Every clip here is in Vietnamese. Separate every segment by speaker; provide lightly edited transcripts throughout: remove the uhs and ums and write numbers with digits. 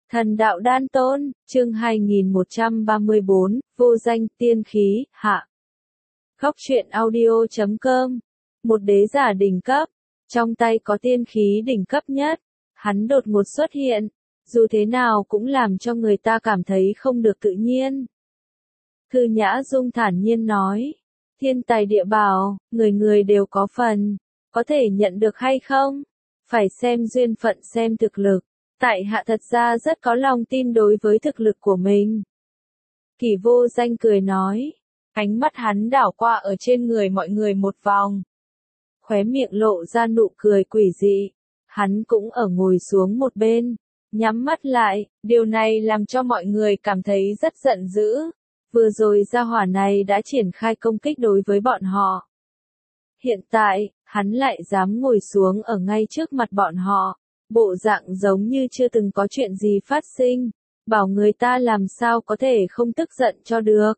Speaker 1: Thần đạo đan tôn, chương 2134, vô danh, tiên khí, hạ. Khóc chuyện audio.com. Một đế giả đỉnh cấp, trong tay có tiên khí đỉnh cấp nhất, hắn đột ngột xuất hiện, dù thế nào cũng làm cho người ta cảm thấy không được tự nhiên. Thư Nhã Dung thản nhiên nói, thiên tài địa bảo, người người đều có phần, có thể nhận được hay không? Phải xem duyên phận xem thực lực. Tại hạ thật ra rất có lòng tin đối với thực lực của mình. Kỷ Vô Danh cười nói, ánh mắt hắn đảo qua ở trên người mọi người một vòng. Khóe miệng lộ ra nụ cười quỷ dị, hắn cũng ở ngồi xuống một bên, nhắm mắt lại, điều này làm cho mọi người cảm thấy rất giận dữ. Vừa rồi gia hỏa này đã triển khai công kích đối với bọn họ. Hiện tại, hắn lại dám ngồi xuống ở ngay trước mặt bọn họ. Bộ dạng giống như chưa từng có chuyện gì phát sinh, bảo người ta làm sao có thể không tức giận cho được.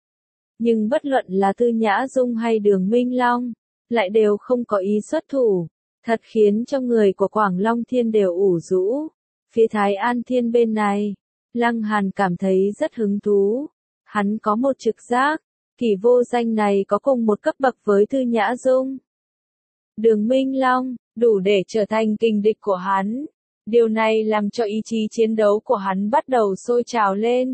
Speaker 1: Nhưng bất luận là Thư Nhã Dung hay Đường Minh Long, lại đều không có ý xuất thủ, thật khiến cho người của Quảng Long Thiên đều ủ rũ. Phía Thái An Thiên bên này, Lăng Hàn cảm thấy rất hứng thú, hắn có một trực giác, Kỷ Vô Danh này có cùng một cấp bậc với Thư Nhã Dung. Đường Minh Long, đủ để trở thành kình địch của hắn. Điều này làm cho ý chí chiến đấu của hắn bắt đầu sôi trào lên.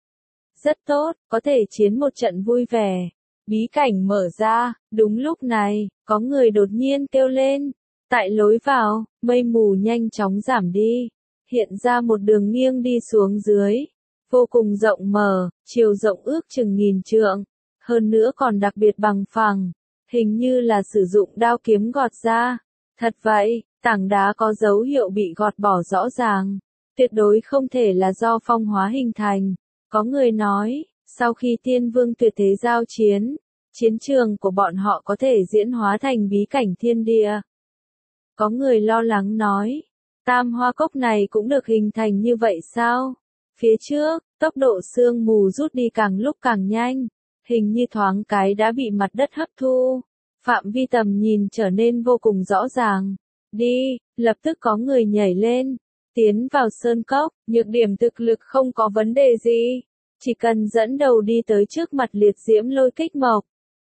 Speaker 1: Rất tốt, có thể chiến một trận vui vẻ. Bí cảnh mở ra, đúng lúc này, có người đột nhiên kêu lên. Tại lối vào, mây mù nhanh chóng giảm đi. Hiện ra một đường nghiêng đi xuống dưới. Vô cùng rộng mở, chiều rộng ước chừng 1000 trượng. Hơn nữa còn đặc biệt bằng phẳng. Hình như là sử dụng đao kiếm gọt ra. Thật vậy, tảng đá có dấu hiệu bị gọt bỏ rõ ràng. Tuyệt đối không thể là do phong hóa hình thành. Có người nói, sau khi Tiên Vương tuyệt thế giao chiến, chiến trường của bọn họ có thể diễn hóa thành bí cảnh thiên địa. Có người lo lắng nói, Tam Hoa Cốc này cũng được hình thành như vậy sao? Phía trước, tốc độ sương mù rút đi càng lúc càng nhanh. Hình như thoáng cái đã bị mặt đất hấp thu. Phạm vi tầm nhìn trở nên vô cùng rõ ràng. Đi, lập tức có người nhảy lên. Tiến vào sơn cốc, nhược điểm thực lực không có vấn đề gì. Chỉ cần dẫn đầu đi tới trước mặt liệt diễm lôi kích mộc.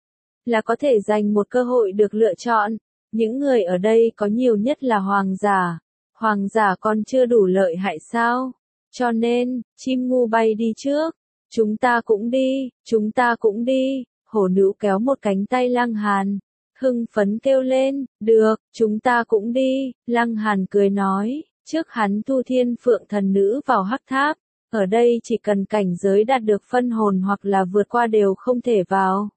Speaker 1: Là có thể giành một cơ hội được lựa chọn. Những người ở đây có nhiều nhất là hoàng giả. Hoàng giả còn chưa đủ lợi hại sao? Cho nên, chim ngu bay đi trước. Chúng ta cũng đi, chúng ta cũng đi. Hổ nữ kéo một cánh tay Lăng Hàn. Hưng phấn kêu lên, được, chúng ta cũng đi. Lăng Hàn cười nói, trước hắn thu Thiên Phượng thần nữ vào hắc tháp. Ở đây chỉ cần cảnh giới đạt được phân hồn hoặc là vượt qua đều không thể vào.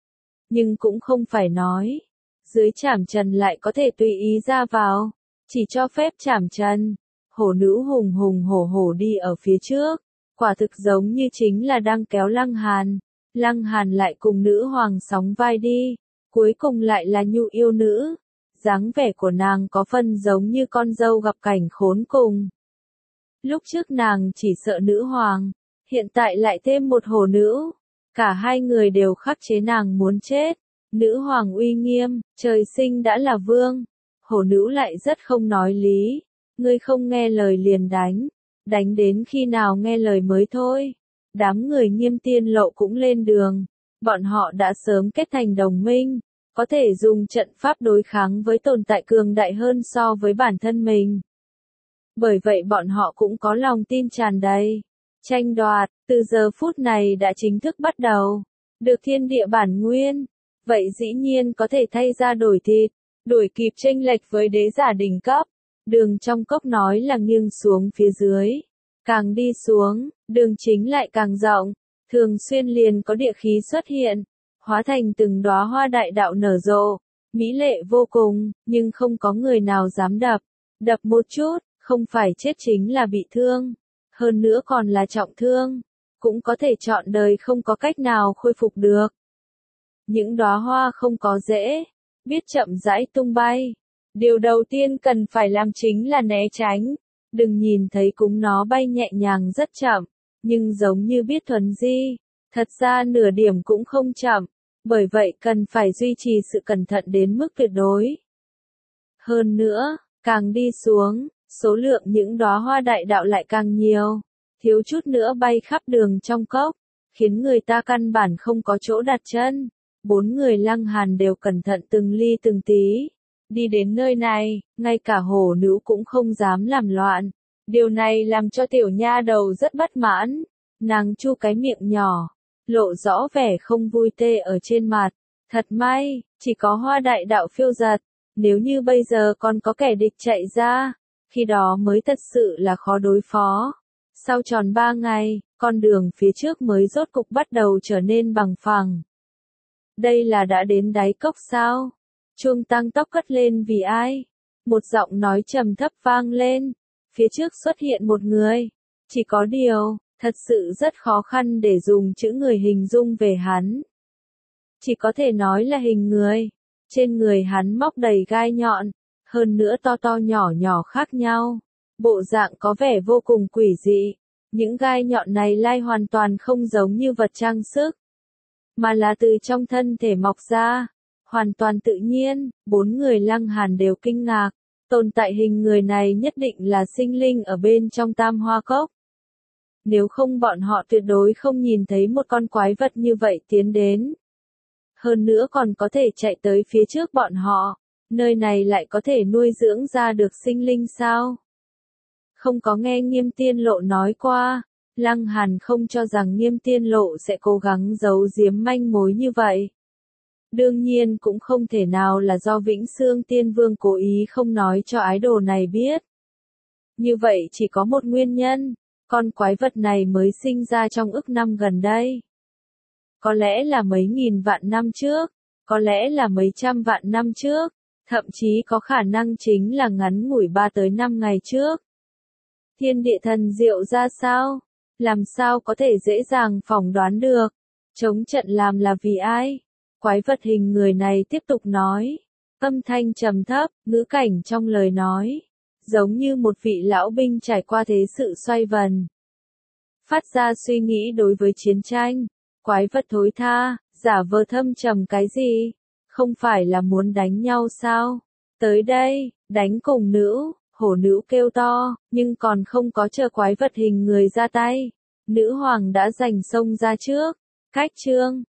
Speaker 1: Nhưng cũng không phải nói, dưới trảm trần lại có thể tùy ý ra vào. Chỉ cho phép trảm trần. Hổ nữ hùng hùng hổ hổ đi ở phía trước. Quả thực giống như chính là đang kéo Lăng Hàn. Lăng Hàn lại cùng nữ hoàng sóng vai đi. Cuối cùng lại là Nhu yêu nữ. Dáng vẻ của nàng có phần giống như con dâu gặp cảnh khốn cùng. Lúc trước nàng chỉ sợ nữ hoàng. Hiện tại lại thêm một hổ nữ. Cả hai người đều khắc chế nàng muốn chết. Nữ hoàng uy nghiêm, trời sinh đã là vương. Hổ nữ lại rất không nói lý. Ngươi không nghe lời liền đánh. Đánh đến khi nào nghe lời mới thôi. Đám người Nghiêm Tiên Lộ cũng lên đường. Bọn họ đã sớm kết thành đồng minh. Có thể dùng trận pháp đối kháng với tồn tại cường đại hơn so với bản thân mình. Bởi vậy bọn họ cũng có lòng tin tràn đầy. Tranh đoạt, từ giờ phút này đã chính thức bắt đầu. Được thiên địa bản nguyên. Vậy dĩ nhiên có thể thay ra đổi thịt. Đuổi kịp chênh lệch với đế giả đỉnh cấp. Đường trong cốc nói là nghiêng xuống phía dưới. Càng đi xuống, đường chính lại càng rộng. Thường xuyên liền có địa khí xuất hiện. Hóa thành từng đóa hoa đại đạo nở rộ. Mỹ lệ vô cùng, nhưng không có người nào dám đập. Đập một chút, không phải chết chính là bị thương. Hơn nữa còn là trọng thương. Cũng có thể trọn đời không có cách nào khôi phục được. Những đóa hoa không có rễ. Biết chậm rãi tung bay. Điều đầu tiên cần phải làm chính là né tránh. Đừng nhìn thấy cúng nó bay nhẹ nhàng rất chậm. Nhưng giống như biết thuần di. Thật ra nửa điểm cũng không chậm. Bởi vậy cần phải duy trì sự cẩn thận đến mức tuyệt đối. Hơn nữa, càng đi xuống, số lượng những đóa hoa đại đạo lại càng nhiều, thiếu chút nữa bay khắp đường trong cốc, khiến người ta căn bản không có chỗ đặt chân. 4 người Lăng Hàn đều cẩn thận từng ly từng tí. Đi đến nơi này, ngay cả hổ nữ cũng không dám làm loạn. Điều này làm cho tiểu nha đầu rất bất mãn. Nàng chu cái miệng nhỏ, lộ rõ vẻ không vui tê ở trên mặt. Thật may, chỉ có hoa đại đạo phiêu giật. Nếu như bây giờ còn có kẻ địch chạy ra, khi đó mới thật sự là khó đối phó. Sau tròn 3 ngày, con đường phía trước mới rốt cục bắt đầu trở nên bằng phẳng. Đây là đã đến đáy cốc sao? Chuông tăng tốc cất lên vì ai? Một giọng nói trầm thấp vang lên. Phía trước xuất hiện một người. Chỉ có điều, thật sự rất khó khăn để dùng chữ người hình dung về hắn. Chỉ có thể nói là hình người. Trên người hắn móc đầy gai nhọn, hơn nữa to to nhỏ nhỏ khác nhau. Bộ dạng có vẻ vô cùng quỷ dị. Những gai nhọn này lai hoàn toàn không giống như vật trang sức, mà là từ trong thân thể mọc ra, hoàn toàn tự nhiên. 4 người Lăng Hàn đều kinh ngạc, tồn tại hình người này nhất định là sinh linh ở bên trong Tam Hoa Cốc. Nếu không bọn họ tuyệt đối không nhìn thấy một con quái vật như vậy tiến đến. Hơn nữa còn có thể chạy tới phía trước bọn họ, nơi này lại có thể nuôi dưỡng ra được sinh linh sao? Không có nghe Nghiêm Tiên Lộ nói qua, Lăng Hàn không cho rằng Nghiêm Tiên Lộ sẽ cố gắng giấu giếm manh mối như vậy. Đương nhiên cũng không thể nào là do Vĩnh Xương Tiên Vương cố ý không nói cho ái đồ này biết. Như vậy chỉ có một nguyên nhân, con quái vật này mới sinh ra trong ức năm gần đây. Có lẽ là mấy nghìn vạn năm trước, có lẽ là mấy trăm vạn năm trước, thậm chí có khả năng chính là ngắn ngủi 3 tới 5 ngày trước. Thiên địa thần diệu ra sao? Làm sao có thể dễ dàng phỏng đoán được? Chống trận làm là vì ai? Quái vật hình người này tiếp tục nói. Âm thanh trầm thấp, ngữ cảnh trong lời nói. Giống như một vị lão binh trải qua thế sự xoay vần. Phát ra suy nghĩ đối với chiến tranh. Quái vật thối tha, giả vờ thâm trầm cái gì? Không phải là muốn đánh nhau sao? Tới đây, đánh cùng nữ. Hổ nữ kêu to, nhưng còn không có chờ quái vật hình người ra tay. Nữ hoàng đã giành xông ra trước. Cách chương